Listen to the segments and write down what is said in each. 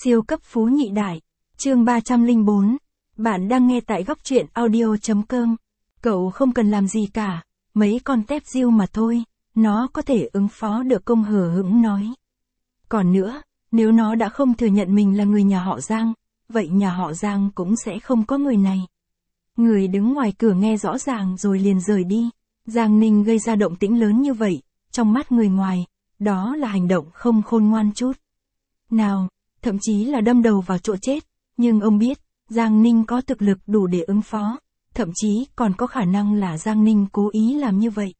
Siêu cấp phú nhị đại. Chương 304. Bạn đang nghe tại góc truyện audio.com. Cậu không cần làm gì cả, mấy con tép diêu mà thôi, nó có thể ứng phó được, Công hờ hững nói. Còn nữa, nếu nó đã không thừa nhận mình là người nhà họ Giang, vậy nhà họ Giang cũng sẽ không có người này. Người đứng ngoài cửa nghe rõ ràng rồi liền rời đi. Giang Ninh gây ra động tĩnh lớn như vậy, trong mắt người ngoài, đó là hành động không khôn ngoan chút nào, thậm chí là đâm đầu vào chỗ chết. Nhưng ông biết, Giang Ninh có thực lực đủ để ứng phó, thậm chí còn có khả năng là Giang Ninh cố ý làm như vậy.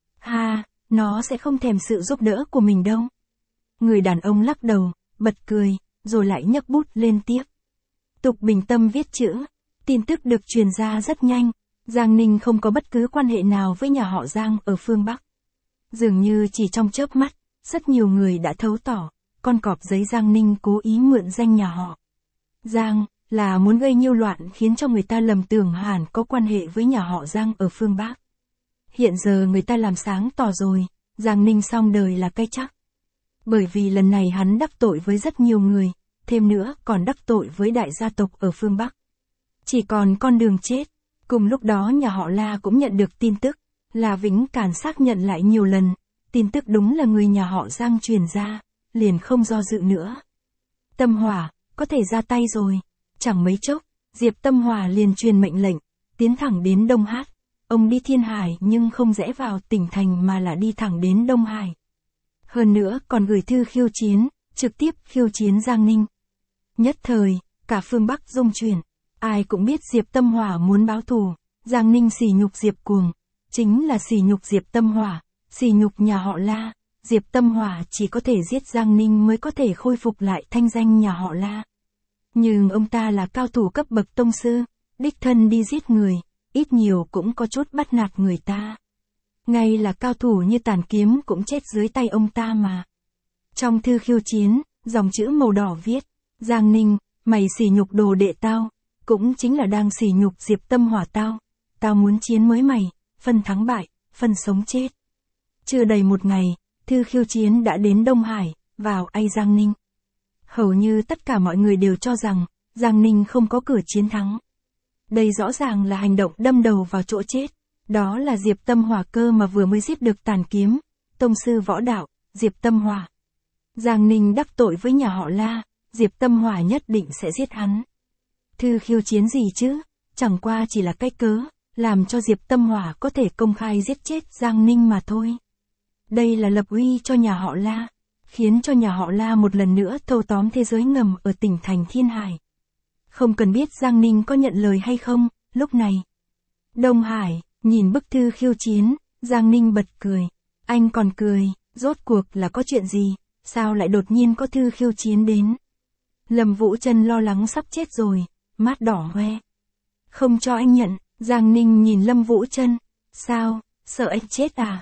Ha, nó sẽ không thèm sự giúp đỡ của mình đâu. Người đàn ông lắc đầu, bật cười, rồi lại nhấc bút lên tiếp. Tục Bình Tâm viết chữ. Tin tức được truyền ra rất nhanh. Giang Ninh không có bất cứ quan hệ nào với nhà họ Giang ở phương Bắc. Dường như chỉ trong chớp mắt, rất nhiều người đã thấu tỏ, con cọp giấy Giang Ninh cố ý mượn danh nhà họ Giang, là muốn gây nhiễu loạn khiến cho người ta lầm tưởng hẳn có quan hệ với nhà họ Giang ở phương Bắc. Hiện giờ người ta làm sáng tỏ rồi, Giang Ninh xong đời là cái chắc. Bởi vì lần này hắn đắc tội với rất nhiều người, thêm nữa còn đắc tội với đại gia tộc ở phương Bắc. Chỉ còn con đường chết. Cùng lúc đó nhà họ La cũng nhận được tin tức, là Vĩnh Càn xác nhận lại nhiều lần, tin tức đúng là người nhà họ Giang truyền ra, liền không do dự nữa. Tâm Hỏa, có thể ra tay rồi. Chẳng mấy chốc, Diệp Tâm Hỏa liền truyền mệnh lệnh, tiến thẳng đến Đông Hát. Ông đi Thiên Hải nhưng không rẽ vào tỉnh thành mà là đi thẳng đến Đông Hải. Hơn nữa còn gửi thư khiêu chiến, trực tiếp khiêu chiến Giang Ninh. Nhất thời, cả phương Bắc rung chuyển. Ai cũng biết Diệp Tâm Hỏa muốn báo thù. Giang Ninh sỉ nhục Diệp Cuồng, chính là sỉ nhục Diệp Tâm Hỏa, sỉ nhục nhà họ La. Diệp Tâm Hỏa chỉ có thể giết Giang Ninh mới có thể khôi phục lại thanh danh nhà họ La. Nhưng ông ta là cao thủ cấp bậc tông sư, đích thân đi giết người, ít nhiều cũng có chút bắt nạt người ta. Ngay là cao thủ như Tản Kiếm cũng chết dưới tay ông ta mà. Trong thư khiêu chiến, dòng chữ màu đỏ viết, Giang Ninh, mày sỉ nhục đồ đệ tao, cũng chính là đang sỉ nhục Diệp Tâm Hỏa tao. Tao muốn chiến với mày, phân thắng bại, phân sống chết. Chưa đầy một ngày, thư khiêu chiến đã đến Đông Hải, vào ai Giang Ninh. Hầu như tất cả mọi người đều cho rằng, Giang Ninh không có cửa chiến thắng. Đây rõ ràng là hành động đâm đầu vào chỗ chết. Đó là Diệp Tâm Hỏa cơ mà vừa mới giết được Tản Kiếm, tông sư võ đạo, Diệp Tâm Hỏa. Giang Ninh đắc tội với nhà họ La, Diệp Tâm Hỏa nhất định sẽ giết hắn. Thư khiêu chiến gì chứ, chẳng qua chỉ là cái cớ, làm cho Diệp Tâm Hỏa có thể công khai giết chết Giang Ninh mà thôi. Đây là lập uy cho nhà họ La, khiến cho nhà họ La một lần nữa thâu tóm thế giới ngầm ở tỉnh thành Thiên Hải. Không cần biết Giang Ninh có nhận lời hay không, lúc này. Đông Hải, nhìn bức thư khiêu chiến, Giang Ninh bật cười. Anh còn cười, rốt cuộc là có chuyện gì, sao lại đột nhiên có thư khiêu chiến đến. Lâm Vũ Trân lo lắng sắp chết rồi, mắt đỏ hoe. Không cho anh nhận. Giang Ninh nhìn Lâm Vũ Trân. Sao, sợ anh chết à,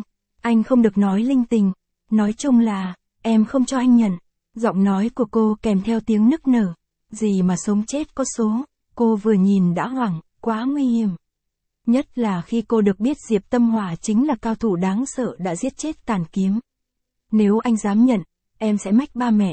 anh không được nói linh tinh. Nói chung là, em không cho anh nhận. Giọng nói của cô kèm theo tiếng nức nở. Gì mà sống chết có số, cô vừa nhìn đã hoảng, quá nguy hiểm. Nhất là khi cô được biết Diệp Tâm Hỏa chính là cao thủ đáng sợ đã giết chết Tản Kiếm. Nếu anh dám nhận, em sẽ mách ba mẹ,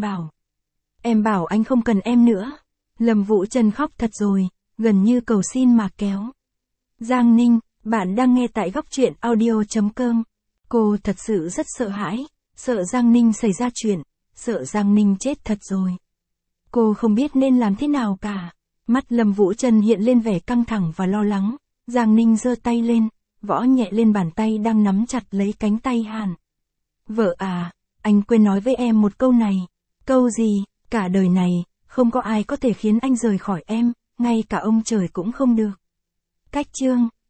em bảo anh không cần em nữa. Lâm Vũ Trân khóc thật rồi, gần như cầu xin mà kéo. Giang Ninh, bạn đang nghe tại góc truyện audio.com. Cô thật sự rất sợ hãi, sợ Giang Ninh xảy ra chuyện, sợ Giang Ninh chết thật rồi. Cô không biết nên làm thế nào cả. Mắt Lâm Vũ Trân hiện lên vẻ căng thẳng và lo lắng. Giang Ninh giơ tay lên, võ nhẹ lên bàn tay đang nắm chặt lấy cánh tay Hàn. Vợ à, anh quên nói với em một câu này. Câu gì? Cả đời này, không có ai có thể khiến anh rời khỏi em, ngay cả ông trời cũng không được. Cách chương